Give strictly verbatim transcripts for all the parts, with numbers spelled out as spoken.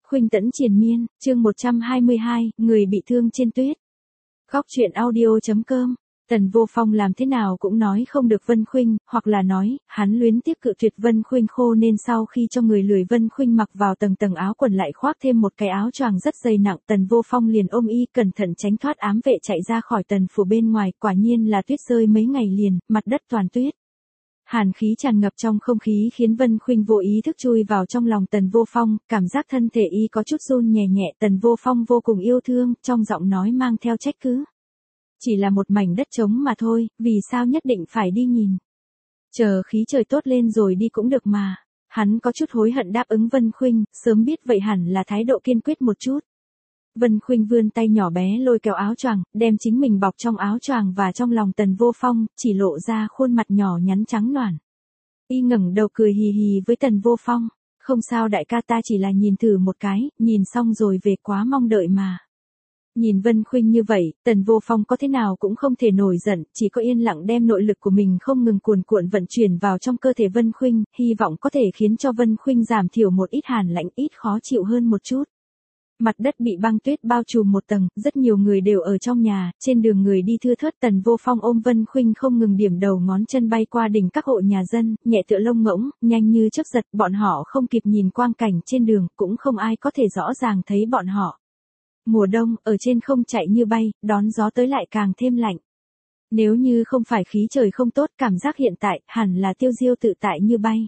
Khuynh tẫn triền miên, chương một trăm hai mươi hai, người bị thương trên tuyết. Góc truyện audio.com. Tần Vô Phong làm thế nào cũng nói không được Vân Khuynh, hoặc là nói, hắn luyến tiếc cự tuyệt Vân Khuynh khô nên sau khi cho người lười Vân Khuynh mặc vào tầng tầng áo quần lại khoác thêm một cái áo choàng rất dày nặng. Tần Vô Phong liền ôm y cẩn thận tránh thoát ám vệ chạy ra khỏi tần phủ bên ngoài, quả nhiên là tuyết rơi mấy ngày liền, mặt đất toàn tuyết. Hàn khí tràn ngập trong không khí khiến Vân Khuynh vô ý thức chui vào trong lòng Tần Vô Phong, cảm giác thân thể y có chút run nhẹ nhẹ. Tần Vô Phong vô cùng yêu thương, trong giọng nói mang theo trách cứ. Chỉ là một mảnh đất trống mà thôi, vì sao nhất định phải đi nhìn. Chờ khí trời tốt lên rồi đi cũng được mà. Hắn có chút hối hận đáp ứng Vân Khuynh, sớm biết vậy hẳn là thái độ kiên quyết một chút. Vân Khuynh vươn tay nhỏ bé lôi kéo áo choàng, đem chính mình bọc trong áo choàng và trong lòng Tần Vô Phong, chỉ lộ ra khuôn mặt nhỏ nhắn trắng nõn. Y ngẩng đầu cười hì hì với Tần Vô Phong, không sao đại ca, ta chỉ là nhìn thử một cái, nhìn xong rồi về, quá mong đợi mà. Nhìn Vân Khuynh như vậy, Tần Vô Phong có thế nào cũng không thể nổi giận, chỉ có yên lặng đem nội lực của mình không ngừng cuồn cuộn vận chuyển vào trong cơ thể Vân Khuynh, hy vọng có thể khiến cho Vân Khuynh giảm thiểu một ít hàn lạnh, ít khó chịu hơn một chút. Mặt đất bị băng tuyết bao trùm một tầng, rất nhiều người đều ở trong nhà, trên đường người đi thưa thớt. Tần Vô Phong ôm Vân Khuynh không ngừng điểm đầu ngón chân bay qua đỉnh các hộ nhà dân, nhẹ tựa lông ngỗng, nhanh như chớp giật, bọn họ không kịp nhìn quang cảnh trên đường, cũng không ai có thể rõ ràng thấy bọn họ. Mùa đông, ở trên không chạy như bay, đón gió tới lại càng thêm lạnh. Nếu như không phải khí trời không tốt, cảm giác hiện tại, hẳn là tiêu diêu tự tại như bay.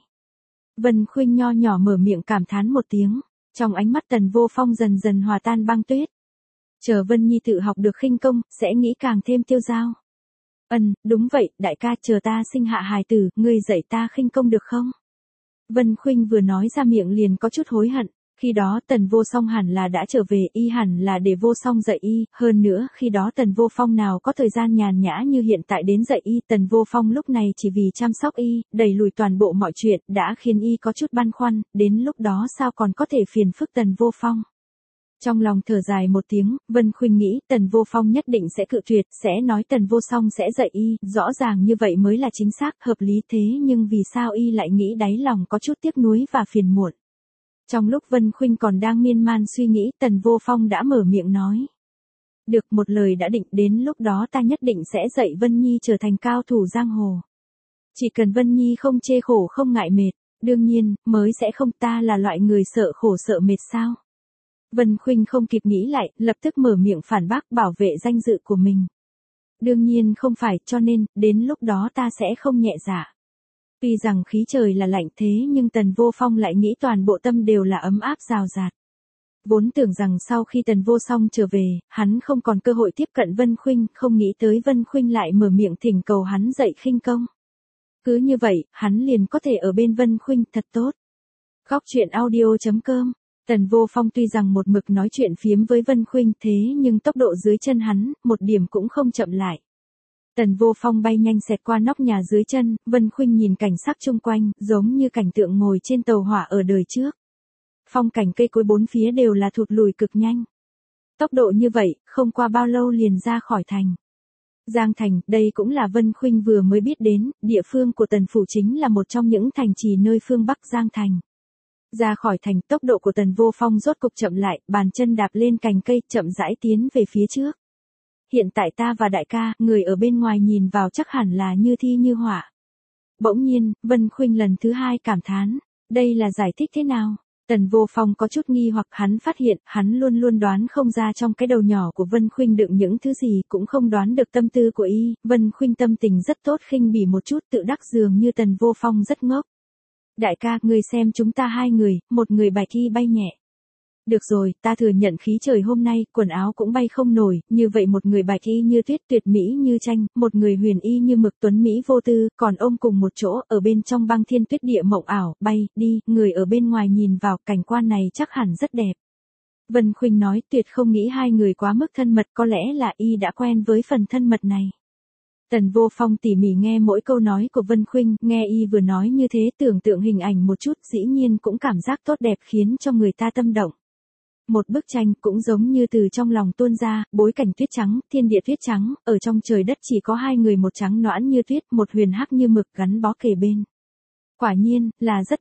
Vân Khuynh nho nhỏ mở miệng cảm thán một tiếng. Trong ánh mắt Tần Vô Phong dần dần hòa tan băng tuyết. Chờ Vân Nhi tự học được khinh công, sẽ nghĩ càng thêm tiêu dao. Ừm, đúng vậy, đại ca, chờ ta sinh hạ hài tử, ngươi dạy ta khinh công được không? Vân Khuynh vừa nói ra miệng liền có chút hối hận. Khi đó Tần Vô Song hẳn là đã trở về, y hẳn là để Vô Song dạy y, hơn nữa khi đó Tần Vô Phong nào có thời gian nhàn nhã như hiện tại đến dạy y. Tần Vô Phong lúc này chỉ vì chăm sóc y, đẩy lùi toàn bộ mọi chuyện, đã khiến y có chút băn khoăn, đến lúc đó sao còn có thể phiền phức Tần Vô Phong. Trong lòng thở dài một tiếng, Vân Khuynh nghĩ Tần Vô Phong nhất định sẽ cự tuyệt, sẽ nói Tần Vô Song sẽ dạy y, rõ ràng như vậy mới là chính xác, hợp lý, thế nhưng vì sao y lại nghĩ đáy lòng có chút tiếc nuối và phiền muộn. Trong lúc Vân Khuynh còn đang miên man suy nghĩ, Tần Vô Phong đã mở miệng nói. Được, một lời đã định, đến lúc đó ta nhất định sẽ dạy Vân Nhi trở thành cao thủ giang hồ. Chỉ cần Vân Nhi không chê khổ không ngại mệt, đương nhiên, mới sẽ không, ta là loại người sợ khổ sợ mệt sao. Vân Khuynh không kịp nghĩ lại, lập tức mở miệng phản bác, bảo vệ danh dự của mình. Đương nhiên không phải, cho nên, đến lúc đó ta sẽ không nhẹ dạ. Tuy rằng khí trời là lạnh thế nhưng Tần Vô Phong lại nghĩ toàn bộ tâm đều là ấm áp rào rạt. Vốn tưởng rằng sau khi Tần Vô Song trở về, hắn không còn cơ hội tiếp cận Vân Khuynh, không nghĩ tới Vân Khuynh lại mở miệng thỉnh cầu hắn dạy khinh công. Cứ như vậy, hắn liền có thể ở bên Vân Khuynh, thật tốt. Góc truyện audio.com. Tần Vô Phong tuy rằng một mực nói chuyện phiếm với Vân Khuynh thế nhưng tốc độ dưới chân hắn, một điểm cũng không chậm lại. Tần Vô Phong bay nhanh xẹt qua nóc nhà dưới chân, Vân Khuynh nhìn cảnh sắc chung quanh, giống như cảnh tượng ngồi trên tàu hỏa ở đời trước. Phong cảnh cây cối bốn phía đều là thụt lùi cực nhanh. Tốc độ như vậy, không qua bao lâu liền ra khỏi thành. Giang Thành, đây cũng là Vân Khuynh vừa mới biết đến, địa phương của Tần phủ chính là một trong những thành trì nơi phương Bắc Giang Thành. Ra khỏi thành, tốc độ của Tần Vô Phong rốt cục chậm lại, bàn chân đạp lên cành cây, chậm rãi tiến về phía trước. Hiện tại ta và đại ca, người ở bên ngoài nhìn vào chắc hẳn là như thi như họa. Bỗng nhiên, Vân Khuynh lần thứ hai cảm thán, đây là giải thích thế nào? Tần Vô Phong có chút nghi hoặc, hắn phát hiện, hắn luôn luôn đoán không ra trong cái đầu nhỏ của Vân Khuynh đựng những thứ gì, cũng không đoán được tâm tư của y. Vân Khuynh tâm tình rất tốt, khinh bỉ một chút, tự đắc dường như Tần Vô Phong rất ngốc. Đại ca, người xem chúng ta hai người, một người bạch y bay nhẹ. Được rồi, ta thừa nhận khí trời hôm nay, quần áo cũng bay không nổi, như vậy một người bạch y như tuyết tuyệt mỹ như tranh, một người huyền y như mực tuấn mỹ vô tư, còn ôm cùng một chỗ, ở bên trong băng thiên tuyết địa mộng ảo, bay, đi, người ở bên ngoài nhìn vào, cảnh quan này chắc hẳn rất đẹp. Vân Khuynh nói, tuyệt không nghĩ hai người quá mức thân mật, có lẽ là y đã quen với phần thân mật này. Tần Vô Phong tỉ mỉ nghe mỗi câu nói của Vân Khuynh, nghe y vừa nói như thế, tưởng tượng hình ảnh một chút, dĩ nhiên cũng cảm giác tốt đẹp khiến cho người ta tâm động. Một bức tranh cũng giống như từ trong lòng tuôn ra, bối cảnh tuyết trắng, thiên địa tuyết trắng, ở trong trời đất chỉ có hai người, một trắng nõn như tuyết, một huyền hắc như mực, gắn bó kề bên. Quả nhiên, là rất đẹp.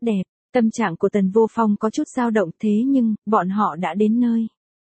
Tâm trạng của Tần Vô Phong có chút dao động, thế nhưng, bọn họ đã đến nơi.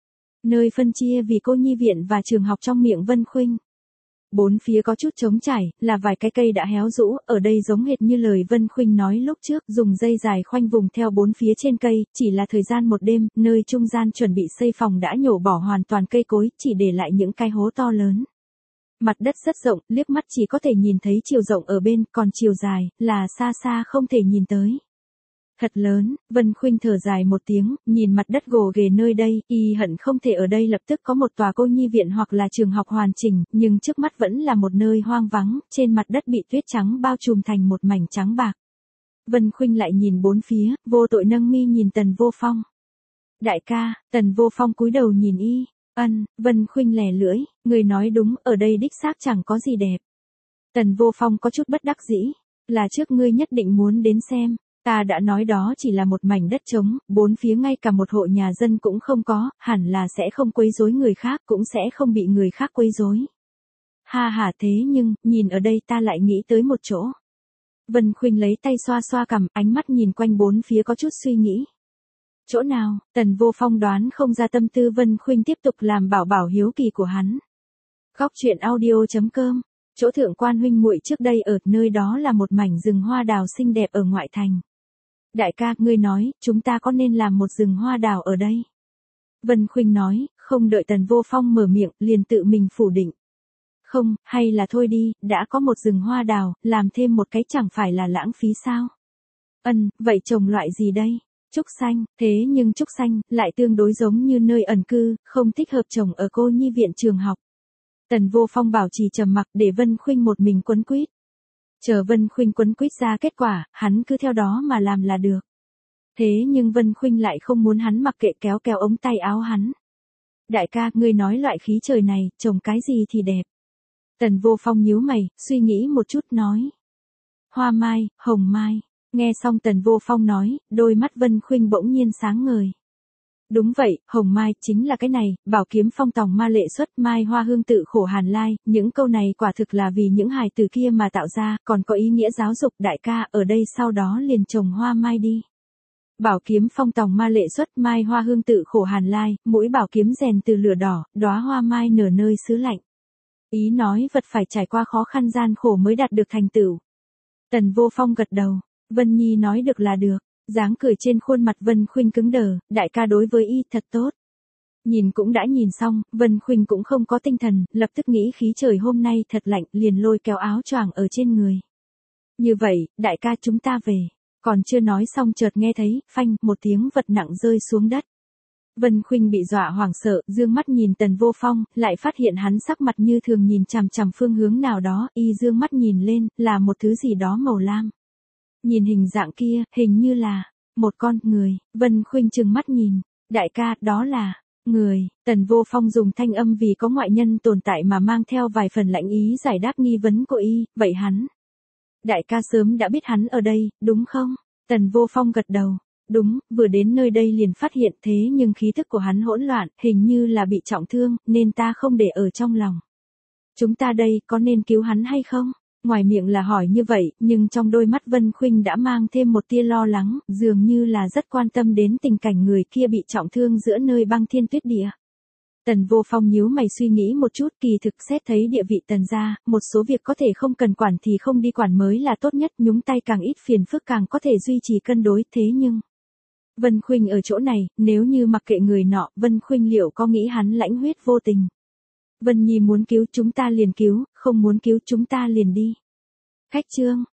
Nơi phân chia vì cô nhi viện và trường học trong miệng Vân Khuynh. Bốn phía có chút trống trải, là vài cái cây đã héo rũ, ở đây giống hệt như lời Vân Khuynh nói lúc trước, dùng dây dài khoanh vùng theo bốn phía trên cây, chỉ là thời gian một đêm, nơi trung gian chuẩn bị xây phòng đã nhổ bỏ hoàn toàn cây cối, chỉ để lại những cái hố to lớn. Mặt đất rất rộng, liếc mắt chỉ có thể nhìn thấy chiều rộng ở bên, còn chiều dài, là xa xa không thể nhìn tới. Thật lớn, Vân Khuynh thở dài một tiếng, nhìn mặt đất gồ ghề nơi đây, y hận không thể ở đây lập tức có một tòa cô nhi viện hoặc là trường học hoàn chỉnh, nhưng trước mắt vẫn là một nơi hoang vắng, trên mặt đất bị tuyết trắng bao trùm thành một mảnh trắng bạc. Vân Khuynh lại nhìn bốn phía, vô tội nâng mi nhìn Tần Vô Phong. Đại ca, Tần Vô Phong cúi đầu nhìn y, ân, Vân Khuynh lè lưỡi, người nói đúng, ở đây đích xác chẳng có gì đẹp. Tần Vô Phong có chút bất đắc dĩ, là trước ngươi nhất định muốn đến xem. Ta đã nói đó chỉ là một mảnh đất trống, bốn phía ngay cả một hộ nhà dân cũng không có, hẳn là sẽ không quấy rối người khác, cũng sẽ không bị người khác quấy rối. Ha ha, thế nhưng, nhìn ở đây ta lại nghĩ tới một chỗ. Vân Khuynh lấy tay xoa xoa cằm, ánh mắt nhìn quanh bốn phía có chút suy nghĩ. Chỗ nào? Tần Vô Phong đoán không ra tâm tư Vân Khuynh, tiếp tục làm bảo bảo hiếu kỳ của hắn. Góc truyện audio chấm com. Chỗ Thượng Quan huynh muội trước đây ở nơi đó là một mảnh rừng hoa đào xinh đẹp ở ngoại thành. Đại ca, ngươi nói, chúng ta có nên làm một rừng hoa đào ở đây? Vân Khuynh nói, không đợi Tần Vô Phong mở miệng, liền tự mình phủ định. Không, hay là thôi đi, đã có một rừng hoa đào, làm thêm một cái chẳng phải là lãng phí sao? Ân, vậy trồng loại gì đây? Trúc xanh, thế nhưng trúc xanh, lại tương đối giống như nơi ẩn cư, không thích hợp trồng ở cô nhi viện trường học. Tần Vô Phong bảo trì trầm mặc để Vân Khuynh một mình quấn quýt. Chờ Vân Khuynh quấn quýt ra kết quả, hắn cứ theo đó mà làm là được. Thế nhưng Vân Khuynh lại không muốn hắn mặc kệ, kéo kéo ống tay áo hắn. Đại ca, ngươi nói loại khí trời này, trồng cái gì thì đẹp. Tần Vô Phong nhíu mày, suy nghĩ một chút nói. Hoa mai, hồng mai. Nghe xong Tần Vô Phong nói, đôi mắt Vân Khuynh bỗng nhiên sáng ngời. Đúng vậy, hồng mai, chính là cái này, bảo kiếm phong tòng ma lệ xuất, mai hoa hương tự khổ hàn lai, những câu này quả thực là vì những hài từ kia mà tạo ra, còn có ý nghĩa giáo dục. Đại ca, ở đây sau đó liền trồng hoa mai đi. Bảo kiếm phong tòng ma lệ xuất, mai hoa hương tự khổ hàn lai, mũi bảo kiếm rèn từ lửa đỏ, đóa hoa mai nở nơi xứ lạnh. Ý nói vật phải trải qua khó khăn gian khổ mới đạt được thành tựu. Tần Vô Phong gật đầu, Vân Nhi nói được là được. Dáng cười trên khuôn mặt Vân Khuynh cứng đờ, đại ca đối với y thật tốt. Nhìn cũng đã nhìn xong, Vân Khuynh cũng không có tinh thần, lập tức nghĩ khí trời hôm nay thật lạnh, liền lôi kéo áo choàng ở trên người. Như vậy, đại ca chúng ta về. Còn chưa nói xong chợt nghe thấy, phanh, một tiếng vật nặng rơi xuống đất. Vân Khuynh bị dọa hoảng sợ, dương mắt nhìn Tần Vô Phong, lại phát hiện hắn sắc mặt như thường nhìn chằm chằm phương hướng nào đó, y dương mắt nhìn lên, là một thứ gì đó màu lam. Nhìn hình dạng kia, hình như là một con người. Vân Khuynh trừng mắt nhìn, đại ca, đó là người. Tần Vô Phong dùng thanh âm vì có ngoại nhân tồn tại mà mang theo vài phần lãnh ý giải đáp nghi vấn của y, vậy hắn. Đại ca sớm đã biết hắn ở đây, đúng không? Tần Vô Phong gật đầu. Đúng, vừa đến nơi đây liền phát hiện, thế nhưng khí thức của hắn hỗn loạn, hình như là bị trọng thương, nên ta không để ở trong lòng. Chúng ta đây, có nên cứu hắn hay không? Ngoài miệng là hỏi như vậy, nhưng trong đôi mắt Vân Khuynh đã mang thêm một tia lo lắng, dường như là rất quan tâm đến tình cảnh người kia bị trọng thương giữa nơi băng thiên tuyết địa. Tần Vô Phong nhíu mày suy nghĩ một chút, kỳ thực xét thấy địa vị Tần gia, một số việc có thể không cần quản thì không đi quản mới là tốt nhất, nhúng tay càng ít phiền phức càng có thể duy trì cân đối, thế nhưng Vân Khuynh ở chỗ này, nếu như mặc kệ người nọ, Vân Khuynh liệu có nghĩ hắn lãnh huyết vô tình? Vân Nhi muốn cứu chúng ta liền cứu, không muốn cứu chúng ta liền đi. Khách trương,